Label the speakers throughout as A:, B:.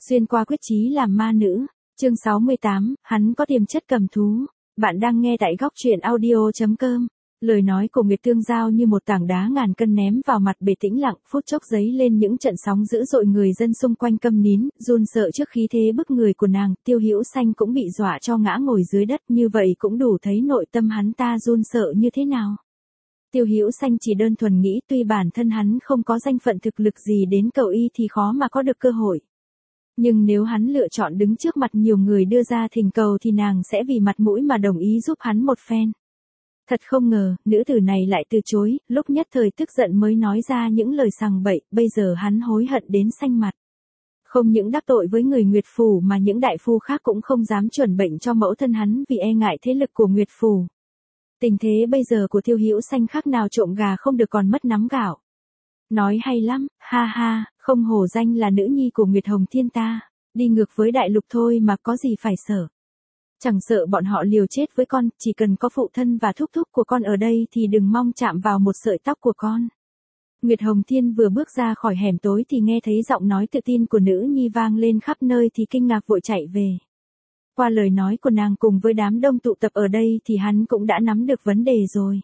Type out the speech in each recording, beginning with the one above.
A: Xuyên qua quyết chí làm ma nữ. Chương 68, hắn có tiềm chất cầm thú. Bạn đang nghe tại góc truyện audio.com. Lời nói của Nguyệt Tương Giao như một tảng đá ngàn cân ném vào mặt bể tĩnh lặng, phút chốc giấy lên những trận sóng dữ dội, người dân xung quanh câm nín, run sợ trước khí thế bức người của nàng. Tiêu Hữu Xanh cũng bị dọa cho ngã ngồi dưới đất, như vậy cũng đủ thấy nội tâm hắn ta run sợ như thế nào. Tiêu Hữu Xanh chỉ đơn thuần nghĩ tuy bản thân hắn không có danh phận thực lực gì đến cầu y thì khó mà có được cơ hội. Nhưng nếu hắn lựa chọn đứng trước mặt nhiều người đưa ra thỉnh cầu thì nàng sẽ vì mặt mũi mà đồng ý giúp hắn một phen. Thật không ngờ, nữ tử này lại từ chối, lúc nhất thời tức giận mới nói ra những lời sằng bậy, bây giờ hắn hối hận đến xanh mặt. Không những đắc tội với người Nguyệt Phủ mà những đại phu khác cũng không dám chuẩn bệnh cho mẫu thân hắn vì e ngại thế lực của Nguyệt Phủ. Tình thế bây giờ của Tiêu Hữu Xanh khác nào trộm gà không được còn mất nắm gạo. Nói hay lắm, ha ha, không hổ danh là nữ nhi của Nguyệt Hồng Thiên ta, đi ngược với đại lục thôi mà có gì phải sợ. Chẳng sợ bọn họ liều chết với con, chỉ cần có phụ thân và thúc thúc của con ở đây thì đừng mong chạm vào một sợi tóc của con. Nguyệt Hồng Thiên vừa bước ra khỏi hẻm tối thì nghe thấy giọng nói tự tin của nữ nhi vang lên khắp nơi thì kinh ngạc vội chạy về. Qua lời nói của nàng cùng với đám đông tụ tập ở đây thì hắn cũng đã nắm được vấn đề rồi.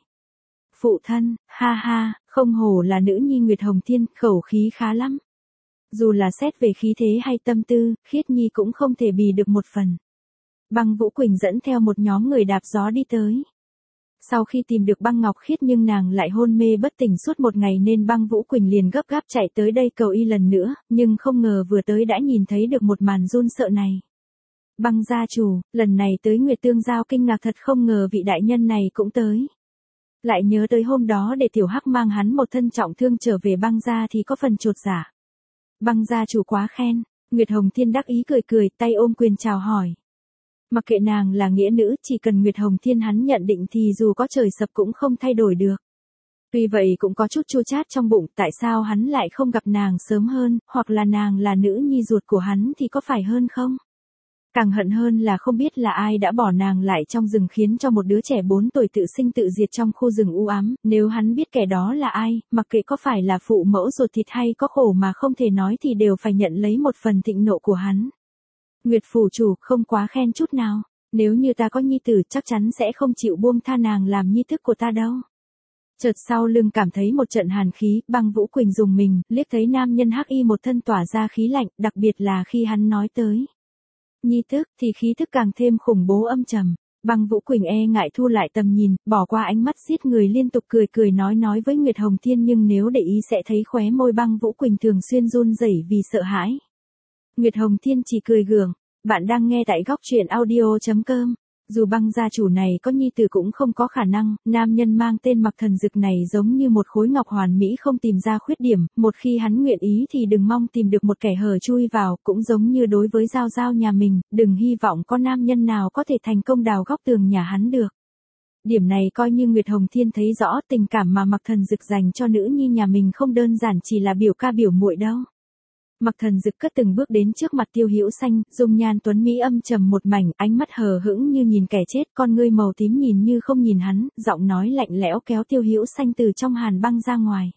A: Phụ thân, ha ha, không hổ là nữ nhi Nguyệt Hồng Thiên, khẩu khí khá lắm. Dù là xét về khí thế hay tâm tư, Khiết Nhi cũng không thể bì được một phần. Băng Vũ Quỳnh dẫn theo một nhóm người đạp gió đi tới. Sau khi tìm được Băng Ngọc Khiết nhưng nàng lại hôn mê bất tỉnh suốt một ngày nên Băng Vũ Quỳnh liền gấp gáp chạy tới đây cầu y lần nữa, nhưng không ngờ vừa tới đã nhìn thấy được một màn run sợ này. Băng gia chủ, lần này tới Nguyệt Tương Giao kinh ngạc thật không ngờ vị đại nhân này cũng tới. Lại nhớ tới hôm đó để Tiểu Hắc mang hắn một thân trọng thương trở về Băng gia thì có phần chột dạ. Băng gia chủ quá khen, Nguyệt Hồng Thiên đắc ý cười cười, tay ôm quyền chào hỏi. Mặc kệ nàng là nghĩa nữ, chỉ cần Nguyệt Hồng Thiên hắn nhận định thì dù có trời sập cũng không thay đổi được. Tuy vậy cũng có chút chua chát trong bụng, tại sao hắn lại không gặp nàng sớm hơn, hoặc là nàng là nữ nhi ruột của hắn thì có phải hơn không? Càng hận hơn là không biết là ai đã bỏ nàng lại trong rừng khiến cho một đứa trẻ 4 tuổi tự sinh tự diệt trong khu rừng u ám, nếu hắn biết kẻ đó là ai, mặc kệ có phải là phụ mẫu ruột thịt hay có khổ mà không thể nói thì đều phải nhận lấy một phần thịnh nộ của hắn. Nguyệt phủ chủ không quá khen chút nào, nếu như ta có nhi tử chắc chắn sẽ không chịu buông tha nàng làm nhi thức của ta đâu. Chợt sau lưng cảm thấy một trận hàn khí, Băng Vũ Quỳnh rùng mình, liếc thấy nam nhân hắc y một thân tỏa ra khí lạnh, đặc biệt là khi hắn nói tới nhi thức thì khí thức càng thêm khủng bố âm trầm. Băng Vũ Quỳnh e ngại thu lại tầm nhìn, bỏ qua ánh mắt giết người liên tục cười cười nói với Nguyệt Hồng Thiên, nhưng nếu để ý sẽ thấy khóe môi Băng Vũ Quỳnh thường xuyên run rẩy vì sợ hãi. Nguyệt Hồng Thiên chỉ cười gượng. Bạn đang nghe tại góc truyện audio.com. Dù Băng gia chủ này có nhi tử cũng không có khả năng, nam nhân mang tên Mặc Thần Dực này giống như một khối ngọc hoàn mỹ không tìm ra khuyết điểm, một khi hắn nguyện ý thì đừng mong tìm được một kẻ hở chui vào, cũng giống như đối với Giao Giao nhà mình, đừng hy vọng có nam nhân nào có thể thành công đào góc tường nhà hắn được. Điểm này coi như Nguyệt Hồng Thiên thấy rõ, tình cảm mà Mặc Thần Dực dành cho nữ nhi nhà mình không đơn giản chỉ là biểu ca biểu muội đâu. Mặc Thần Dực cất từng bước đến trước mặt Tiêu Hữu Xanh, dung nhan tuấn mỹ âm trầm một mảnh, ánh mắt hờ hững như nhìn kẻ chết, con ngươi màu tím nhìn như không nhìn hắn, giọng nói lạnh lẽo kéo Tiêu Hữu Xanh từ trong hàn băng ra ngoài.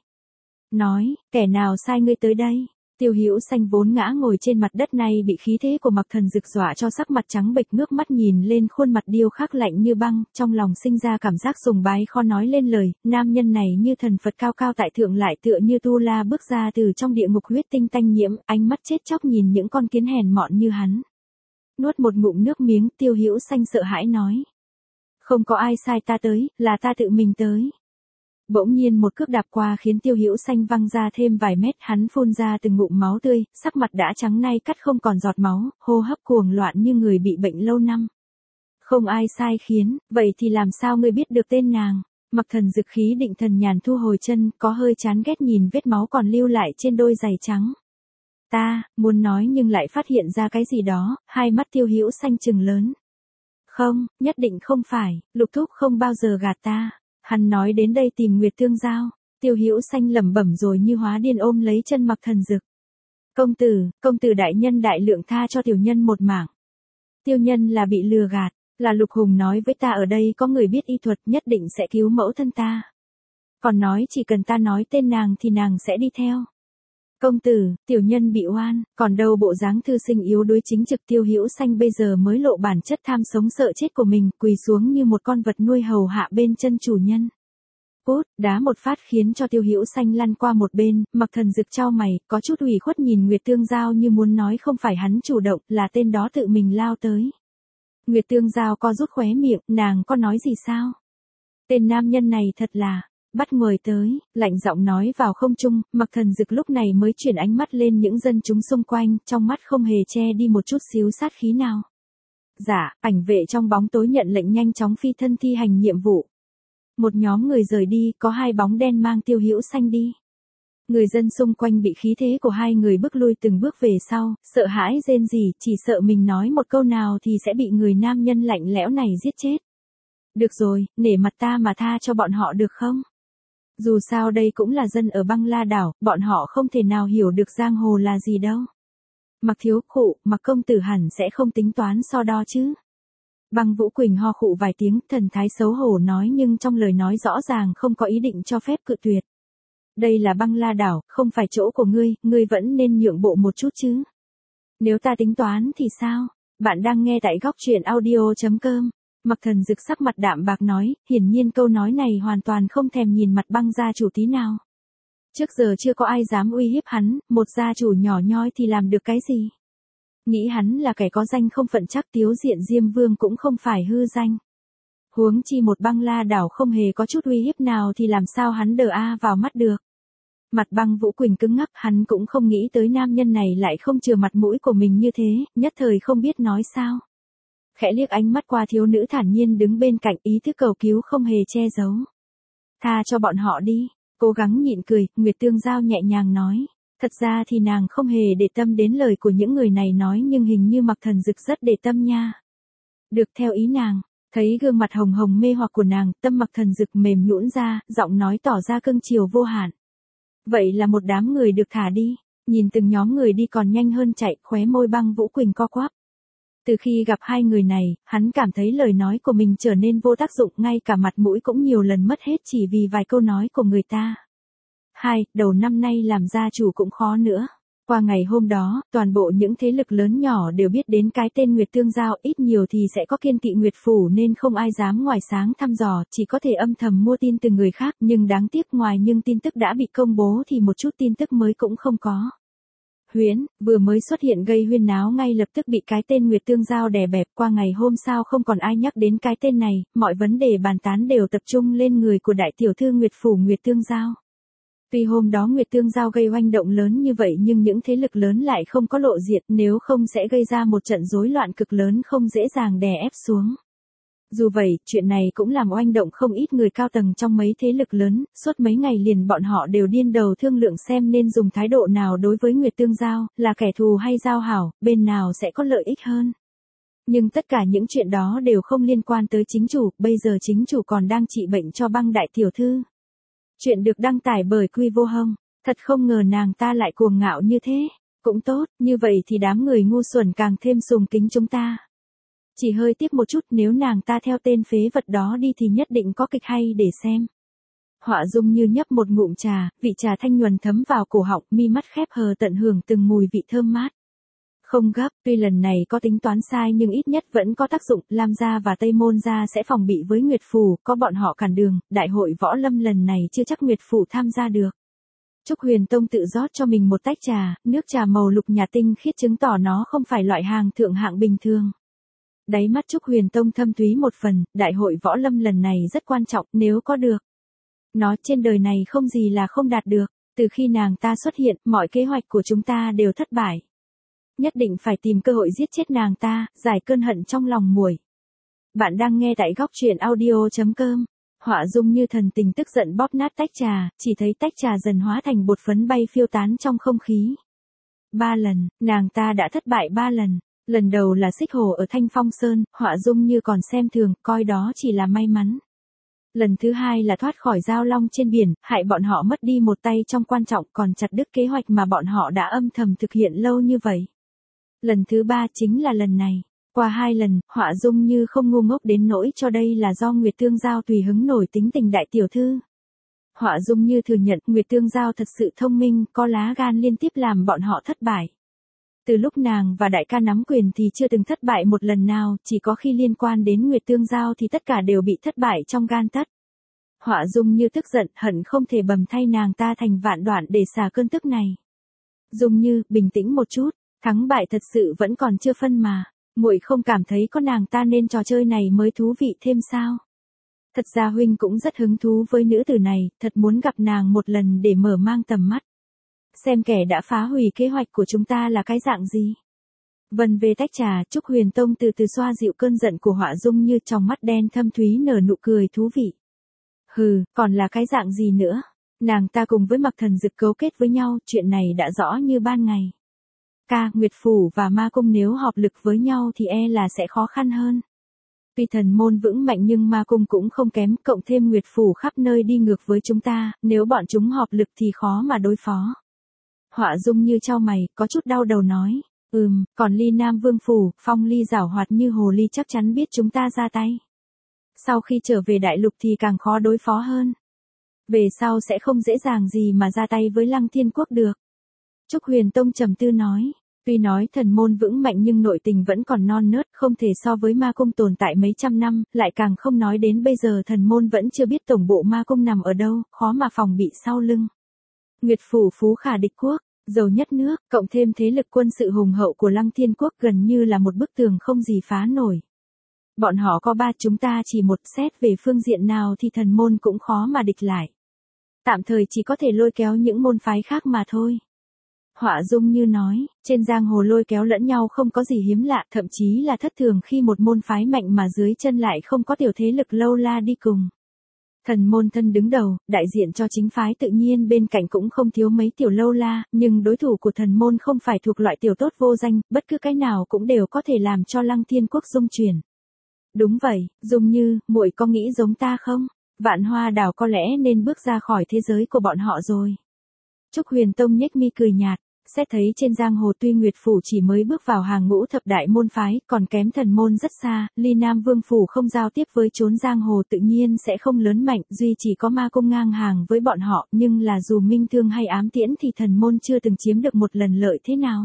A: Nói, kẻ nào sai ngươi tới đây? Tiêu Hữu Xanh vốn ngã ngồi trên mặt đất này bị khí thế của Mặc Thần Dực dọa cho sắc mặt trắng bệch, ngước mắt nhìn lên khuôn mặt điêu khắc lạnh như băng, trong lòng sinh ra cảm giác sùng bái khó nói lên lời, nam nhân này như thần Phật cao cao tại thượng lại tựa như Tu La bước ra từ trong địa ngục huyết tinh tanh nhiễm, ánh mắt chết chóc nhìn những con kiến hèn mọn như hắn. Nuốt một ngụm nước miếng, Tiêu Hữu Xanh sợ hãi nói. Không có ai sai ta tới, là ta tự mình tới. Bỗng nhiên một cước đạp qua khiến Tiêu Hữu Xanh văng ra thêm vài mét, hắn phun ra từng ngụm máu tươi, sắc mặt đã trắng nay cắt không còn giọt máu, hô hấp cuồng loạn như người bị bệnh lâu năm. Không ai sai khiến, vậy thì làm sao ngươi biết được tên nàng? Mặc Thần Dực khí định thần nhàn thu hồi chân, có hơi chán ghét nhìn vết máu còn lưu lại trên đôi giày trắng. Ta, muốn nói nhưng lại phát hiện ra cái gì đó, hai mắt Tiêu Hữu Xanh trừng lớn. Không, nhất định không phải, Lục thúc không bao giờ gạt ta. Hắn nói đến đây tìm Nguyệt Tương Giao, Tiêu Hữu Xanh lẩm bẩm rồi như hóa điên ôm lấy chân Mặc Thần Dực. Công tử đại nhân đại lượng tha cho tiểu nhân một mảng. Tiêu nhân là bị lừa gạt, là Lục Hùng nói với ta ở đây có người biết y thuật nhất định sẽ cứu mẫu thân ta. Còn nói chỉ cần ta nói tên nàng thì nàng sẽ đi theo. Công tử, tiểu nhân bị oan, còn đâu bộ dáng thư sinh yếu đuối chính trực Tiêu Hữu Xanh bây giờ mới lộ bản chất tham sống sợ chết của mình, quỳ xuống như một con vật nuôi hầu hạ bên chân chủ nhân. Cút, đá một phát khiến cho Tiêu Hữu Xanh lăn qua một bên, Mặc Thần Dực chau mày, có chút ủy khuất nhìn Nguyệt Tương Giao như muốn nói không phải hắn chủ động, là tên đó tự mình lao tới. Nguyệt Tương Giao co rút khóe miệng, nàng có nói gì sao? Tên nam nhân này thật là, bắt nguồi tới, lạnh giọng nói vào không trung, Mặc Thần Dực lúc này mới chuyển ánh mắt lên những dân chúng xung quanh, trong mắt không hề che đi một chút xíu sát khí nào. Dạ, ảnh vệ trong bóng tối nhận lệnh nhanh chóng phi thân thi hành nhiệm vụ. Một nhóm người rời đi, có hai bóng đen mang Tiêu Hữu Xanh đi. Người dân xung quanh bị khí thế của hai người bước lui từng bước về sau, sợ hãi rên rỉ, chỉ sợ mình nói một câu nào thì sẽ bị người nam nhân lạnh lẽo này giết chết. Được rồi, nể mặt ta mà tha cho bọn họ được không? Dù sao đây cũng là dân ở Băng La đảo, bọn họ không thể nào hiểu được giang hồ là gì đâu. Mặc thiếu khụ, Mặc công tử hẳn sẽ không tính toán so đo chứ. Băng Vũ Quỳnh ho khụ vài tiếng, thần thái xấu hổ nói nhưng trong lời nói rõ ràng không có ý định cho phép cự tuyệt. Đây là Băng La đảo, không phải chỗ của ngươi vẫn nên nhượng bộ một chút chứ. Nếu ta tính toán thì sao? Bạn đang nghe tại góc truyện audio.com. Mặc Thần Dực sắc mặt đạm bạc nói, hiển nhiên câu nói này hoàn toàn không thèm nhìn mặt Băng gia chủ tí nào. Trước giờ chưa có ai dám uy hiếp hắn, một gia chủ nhỏ nhoi thì làm được cái gì? Nghĩ hắn là kẻ có danh không phận chắc Tiếu Diện Diêm Vương cũng không phải hư danh. Huống chi một Băng La đảo không hề có chút uy hiếp nào thì làm sao hắn đờ vào mắt được. Mặt Băng Vũ Quỳnh cứng ngắc, hắn cũng không nghĩ tới nam nhân này lại không chừa mặt mũi của mình như thế, nhất thời không biết nói sao. Khẽ liếc ánh mắt qua thiếu nữ thản nhiên đứng bên cạnh, ý thức cầu cứu không hề che giấu. Tha cho bọn họ đi, cố gắng nhịn cười, Nguyệt Tương Giao nhẹ nhàng nói. Thật ra thì nàng không hề để tâm đến lời của những người này nói nhưng hình như Mặc Thần Dực rất để tâm nha. Được theo ý nàng, thấy gương mặt hồng hồng mê hoặc của nàng, tâm Mặc Thần Dực mềm nhũn ra, giọng nói tỏ ra cưng chiều vô hạn. Vậy là một đám người được thả đi, nhìn từng nhóm người đi còn nhanh hơn chạy, khóe môi Băng Vũ Quỳnh co quắp. Từ khi gặp hai người này, hắn cảm thấy lời nói của mình trở nên vô tác dụng, ngay cả mặt mũi cũng nhiều lần mất hết chỉ vì vài câu nói của người ta. Đầu năm nay làm gia chủ cũng khó nữa. Qua ngày hôm đó, toàn bộ những thế lực lớn nhỏ đều biết đến cái tên Nguyệt Tương Giao, ít nhiều thì sẽ có kiêng kỵ Nguyệt Phủ nên không ai dám ngoài sáng thăm dò, chỉ có thể âm thầm mua tin từ người khác, nhưng đáng tiếc ngoài nhưng tin tức đã bị công bố thì một chút tin tức mới cũng không có. Huyễn, vừa mới xuất hiện gây huyên náo ngay lập tức bị cái tên Nguyệt Tương Giao đè bẹp, qua ngày hôm sau không còn ai nhắc đến cái tên này, mọi vấn đề bàn tán đều tập trung lên người của đại tiểu thư Nguyệt Phủ Nguyệt Tương Giao. Tuy hôm đó Nguyệt Tương Giao gây oanh động lớn như vậy nhưng những thế lực lớn lại không có lộ diện, nếu không sẽ gây ra một trận rối loạn cực lớn không dễ dàng đè ép xuống. Dù vậy, chuyện này cũng làm oanh động không ít người cao tầng trong mấy thế lực lớn, suốt mấy ngày liền bọn họ đều điên đầu thương lượng xem nên dùng thái độ nào đối với Nguyệt Tương Giao, là kẻ thù hay giao hảo, bên nào sẽ có lợi ích hơn. Nhưng tất cả những chuyện đó đều không liên quan tới chính chủ, bây giờ chính chủ còn đang trị bệnh cho Băng đại tiểu thư. Chuyện được đăng tải bởi Quy Vô Hông, thật không ngờ nàng ta lại cuồng ngạo như thế, cũng tốt, như vậy thì đám người ngu xuẩn càng thêm sùng kính chúng ta. Chỉ hơi tiếc một chút, nếu nàng ta theo tên phế vật đó đi thì nhất định có kịch hay để xem. Họa Dung như nhấp một ngụm trà, vị trà thanh nhuần thấm vào cổ họng, mi mắt khép hờ tận hưởng từng mùi vị thơm mát. Không gấp, tuy lần này có tính toán sai nhưng ít nhất vẫn có tác dụng, Lam gia và Tây Môn gia sẽ phòng bị với Nguyệt Phủ, có bọn họ cản đường, đại hội võ lâm lần này chưa chắc Nguyệt Phủ tham gia được. Trúc Huyền Tông tự rót cho mình một tách trà, nước trà màu lục nhạt tinh khiết chứng tỏ nó không phải loại hàng thượng hạng bình thường. Đáy mắt Trúc Huyền Tông thâm thúy một phần, đại hội võ lâm lần này rất quan trọng, nếu có được. Nó trên đời này không gì là không đạt được, từ khi nàng ta xuất hiện, mọi kế hoạch của chúng ta đều thất bại. Nhất định phải tìm cơ hội giết chết nàng ta, giải cơn hận trong lòng muội. Bạn đang nghe tại góc truyện audio.com. Họa Dung như thần tình tức giận bóp nát tách trà, chỉ thấy tách trà dần hóa thành bột phấn bay phiêu tán trong không khí. 3 lần, nàng ta đã thất bại 3 lần. Lần đầu là xích hồ ở Thanh Phong Sơn, Họa Dung như còn xem thường, coi đó chỉ là may mắn. Lần thứ 2 là thoát khỏi giao long trên biển, hại bọn họ mất đi một tay trong quan trọng, còn chặt đứt kế hoạch mà bọn họ đã âm thầm thực hiện lâu như vậy. Lần thứ 3 chính là lần này. Qua 2 lần, Họa Dung như không ngu ngốc đến nỗi cho đây là do Nguyệt Tương Giao tùy hứng nổi tính tình đại tiểu thư. Họa Dung Như thừa nhận Nguyệt Tương Giao thật sự thông minh, có lá gan liên tiếp làm bọn họ thất bại. Từ lúc nàng và đại ca nắm quyền thì chưa từng thất bại một lần nào, chỉ có khi liên quan đến Nguyệt Tương Giao thì tất cả đều bị thất bại trong gan tấc. Họa Dung Như tức giận, hận không thể bầm thay nàng ta thành vạn đoạn để xả cơn tức này. Dung Như, bình tĩnh một chút, thắng bại thật sự vẫn còn chưa phân mà. Muội không cảm thấy có nàng ta nên trò chơi này mới thú vị thêm sao? Thật ra huynh cũng rất hứng thú với nữ tử này, thật muốn gặp nàng một lần để mở mang tầm mắt. Xem kẻ đã phá hủy kế hoạch của chúng ta là cái dạng gì. Vân về tách trà, Trúc Huyền Tông từ từ xoa dịu cơn giận của Họa Dung Như, trong mắt đen thâm thúy nở nụ cười thú vị. Hừ, còn là cái dạng gì nữa? Nàng ta cùng với Mặc Thần Dực cấu kết với nhau, chuyện này đã rõ như ban ngày. Nguyệt Phủ và Ma Cung nếu hợp lực với nhau thì e là sẽ khó khăn hơn. Tuy thần môn vững mạnh nhưng Ma Cung cũng không kém, cộng thêm Nguyệt Phủ khắp nơi đi ngược với chúng ta, nếu bọn chúng hợp lực thì khó mà đối phó. Họa Dung Như chau mày, có chút đau đầu nói, còn Ly Nam Vương Phủ, Phong Ly giảo hoạt như hồ ly chắc chắn biết chúng ta ra tay. Sau khi trở về đại lục thì càng khó đối phó hơn. Về sau sẽ không dễ dàng gì mà ra tay với Lăng Thiên Quốc được. Trúc Huyền Tông trầm tư nói, tuy nói thần môn vững mạnh nhưng nội tình vẫn còn non nớt, không thể so với Ma Cung tồn tại mấy trăm năm, lại càng không nói đến bây giờ thần môn vẫn chưa biết tổng bộ Ma Cung nằm ở đâu, khó mà phòng bị sau lưng. Nguyệt Phủ phú khả địch quốc, giàu nhất nước, cộng thêm thế lực quân sự hùng hậu của Lăng Thiên Quốc gần như là một bức tường không gì phá nổi. Bọn họ có ba, chúng ta chỉ một, xét về phương diện nào thì thần môn cũng khó mà địch lại. Tạm thời chỉ có thể lôi kéo những môn phái khác mà thôi. Họa Dung Như nói, trên giang hồ lôi kéo lẫn nhau không có gì hiếm lạ, thậm chí là thất thường khi một môn phái mạnh mà dưới chân lại không có tiểu thế lực lâu la đi cùng. Thần môn thân đứng đầu, đại diện cho chính phái tự nhiên bên cạnh cũng không thiếu mấy tiểu lâu la, nhưng đối thủ của thần môn không phải thuộc loại tiểu tốt vô danh, bất cứ cái nào cũng đều có thể làm cho Lăng Thiên Quốc rung chuyển. Đúng vậy, Dung Như, muội có nghĩ giống ta không? Vạn Hoa Đảo có lẽ nên bước ra khỏi thế giới của bọn họ rồi. Trúc Huyền Tông nhếch mi cười nhạt, xét thấy trên giang hồ tuy Nguyệt Phủ chỉ mới bước vào hàng ngũ thập đại môn phái, còn kém thần môn rất xa, Ly Nam Vương Phủ không giao tiếp với chốn giang hồ tự nhiên sẽ không lớn mạnh, duy chỉ có Ma Cung ngang hàng với bọn họ, nhưng là dù minh thương hay ám tiễn thì thần môn chưa từng chiếm được một lần lợi thế nào.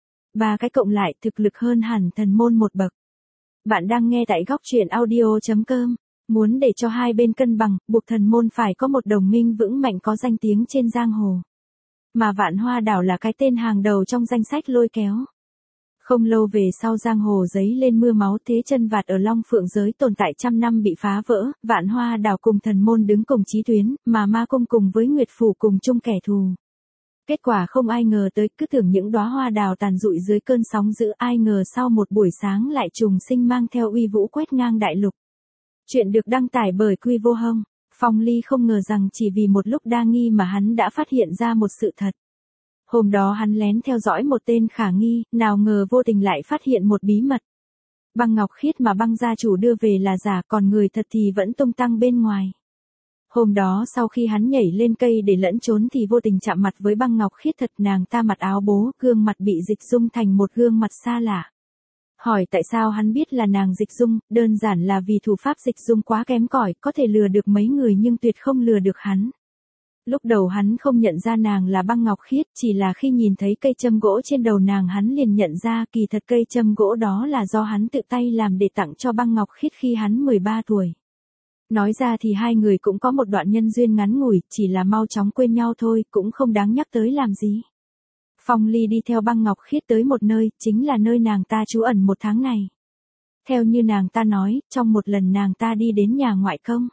A: Ba cái cộng lại thực lực hơn hẳn thần môn một bậc. Bạn đang nghe tại góc truyện audio.com. Muốn để cho hai bên cân bằng, buộc thần môn phải có một đồng minh vững mạnh có danh tiếng trên giang hồ. Mà Vạn Hoa Đảo là cái tên hàng đầu trong danh sách lôi kéo. Không lâu về sau giang hồ giấy lên mưa máu, thế chân vạt ở Long Phượng giới tồn tại trăm năm bị phá vỡ, Vạn Hoa Đảo cùng thần môn đứng cùng chí tuyến, mà Ma Cung cùng với Nguyệt Phủ cùng chung kẻ thù. Kết quả không ai ngờ tới, cứ tưởng những đóa hoa đào tàn rụi dưới cơn sóng dữ, ai ngờ sau một buổi sáng lại trùng sinh mang theo uy vũ quét ngang đại lục. Chuyện được đăng tải bởi Quy Vô Hông. Phong Ly không ngờ rằng chỉ vì một lúc đa nghi mà hắn đã phát hiện ra một sự thật. Hôm đó hắn lén theo dõi một tên khả nghi, nào ngờ vô tình lại phát hiện một bí mật. Băng ngọc khiết mà Băng gia chủ đưa về là giả, còn người thật thì vẫn tung tăng bên ngoài. Hôm đó sau khi hắn nhảy lên cây để lẫn trốn thì vô tình chạm mặt với Băng ngọc khiết thật, nàng ta mặc áo bố, gương mặt bị dịch dung thành một gương mặt xa lạ. Hỏi tại sao hắn biết là nàng dịch dung, đơn giản là vì thủ pháp dịch dung quá kém cỏi, có thể lừa được mấy người nhưng tuyệt không lừa được hắn. Lúc đầu hắn không nhận ra nàng là Băng ngọc khiết, chỉ là khi nhìn thấy cây châm gỗ trên đầu nàng hắn liền nhận ra kỳ thật cây châm gỗ đó là do hắn tự tay làm để tặng cho Băng ngọc khiết khi hắn 13 tuổi. Nói ra thì hai người cũng có một đoạn nhân duyên ngắn ngủi, chỉ là mau chóng quên nhau thôi, cũng không đáng nhắc tới làm gì. Phong Ly đi theo Băng ngọc khiết tới một nơi, chính là nơi nàng ta trú ẩn một tháng này. Theo như nàng ta nói, trong một lần nàng ta đi đến nhà ngoại công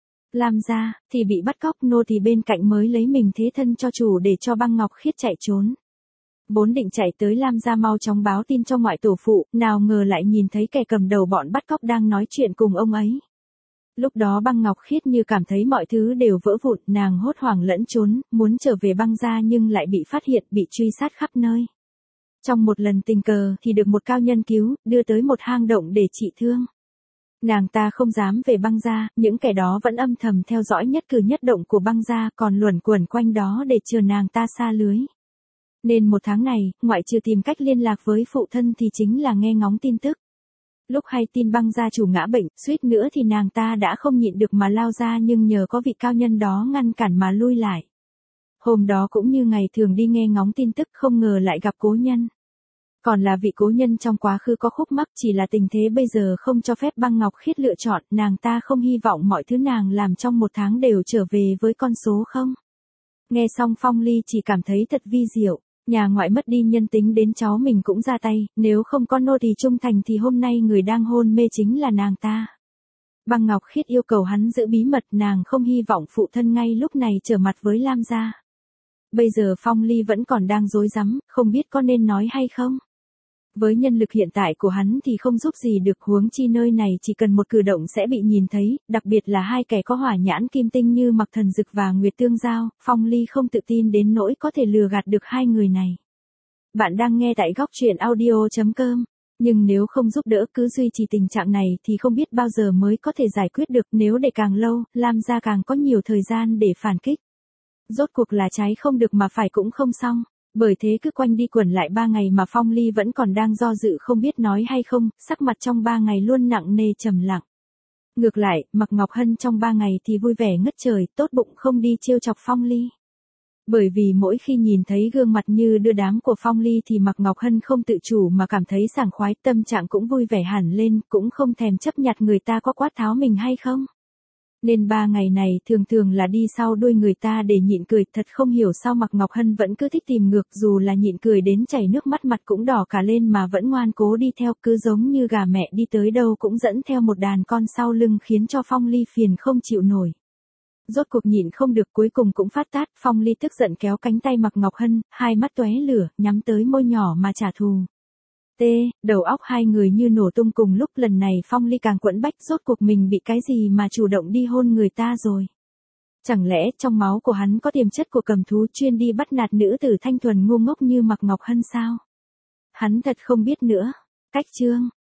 A: Lam gia, thì bị bắt cóc, nô tỳ bên cạnh mới lấy mình thế thân cho chủ để cho Băng ngọc khiết chạy trốn. Vốn định chạy tới Lam gia mau chóng báo tin cho ngoại tổ phụ, nào ngờ lại nhìn thấy kẻ cầm đầu bọn bắt cóc đang nói chuyện cùng ông ấy. Lúc đó Băng ngọc khiết như cảm thấy mọi thứ đều vỡ vụn, nàng hốt hoảng lẫn trốn, muốn trở về Băng gia nhưng lại bị phát hiện, bị truy sát khắp nơi. Trong một lần tình cờ thì được một cao nhân cứu, đưa tới một hang động để trị thương. Nàng ta không dám về Băng gia, những kẻ đó vẫn âm thầm theo dõi nhất cử nhất động của Băng gia, còn luẩn quẩn quanh đó để chờ nàng ta sa lưới. Nên một tháng này, ngoại trừ tìm cách liên lạc với phụ thân thì chính là nghe ngóng tin tức. Lúc hay tin Băng gia chủ ngã bệnh, suýt nữa thì nàng ta đã không nhịn được mà lao ra, nhưng nhờ có vị cao nhân đó ngăn cản mà lui lại. Hôm đó cũng như ngày thường đi nghe ngóng tin tức, không ngờ lại gặp cố nhân. Còn là vị cố nhân trong quá khứ có khúc mắc, chỉ là tình thế bây giờ không cho phép Băng Ngọc Khiết lựa chọn, nàng ta không hy vọng mọi thứ nàng làm trong một tháng đều trở về với con số không. Nghe xong Phong Ly chỉ cảm thấy thật vi diệu, nhà ngoại mất đi nhân tính đến cháu mình cũng ra tay, nếu không có nô tỳ trung thành thì hôm nay người đang hôn mê chính là nàng ta. Băng Ngọc Khiết yêu cầu hắn giữ bí mật, nàng không hy vọng phụ thân ngay lúc này trở mặt với Lam gia. Bây giờ Phong Ly vẫn còn đang rối rắm, không biết có nên nói hay không. Với nhân lực hiện tại của hắn thì không giúp gì được, huống chi nơi này chỉ cần một cử động sẽ bị nhìn thấy, đặc biệt là hai kẻ có hỏa nhãn kim tinh như Mặc Thần Dực và Nguyệt Tương Giao, Phong Ly không tự tin đến nỗi có thể lừa gạt được hai người này. Bạn đang nghe tại góc truyện audio.com, nhưng nếu không giúp đỡ cứ duy trì tình trạng này thì không biết bao giờ mới có thể giải quyết được, nếu để càng lâu, Lam gia càng có nhiều thời gian để phản kích. Rốt cuộc là trái không được mà phải cũng không xong. Bởi thế cứ quanh đi quẩn lại 3 ngày mà Phong Ly vẫn còn đang do dự không biết nói hay không, sắc mặt trong 3 ngày luôn nặng nề trầm lặng. Ngược lại, Mạc Ngọc Hân trong 3 ngày thì vui vẻ ngất trời, tốt bụng không đi trêu chọc Phong Ly. Bởi vì mỗi khi nhìn thấy gương mặt như đưa đám của Phong Ly thì Mạc Ngọc Hân không tự chủ mà cảm thấy sảng khoái, tâm trạng cũng vui vẻ hẳn lên, cũng không thèm chấp nhặt người ta có quát tháo mình hay không. Nên 3 ngày này thường thường là đi sau đuôi người ta để nhịn cười, thật không hiểu sao Mạc Ngọc Hân vẫn cứ thích tìm ngược, dù là nhịn cười đến chảy nước mắt mặt cũng đỏ cả lên mà vẫn ngoan cố đi theo, cứ giống như gà mẹ đi tới đâu cũng dẫn theo một đàn con sau lưng, khiến cho Phong Ly phiền không chịu nổi. Rốt cuộc nhịn không được cuối cùng cũng phát tát, Phong Ly tức giận kéo cánh tay Mạc Ngọc Hân, hai mắt tóe lửa, nhắm tới môi nhỏ mà trả thù. Đầu óc hai người như nổ tung cùng lúc, lần này Phong Ly càng quẫn bách, rốt cuộc mình bị cái gì mà chủ động đi hôn người ta rồi. Chẳng lẽ trong máu của hắn có tiềm chất của cầm thú chuyên đi bắt nạt nữ tử thanh thuần ngu ngốc như Mạc Ngọc Hân sao? Hắn thật không biết nữa. Cách chương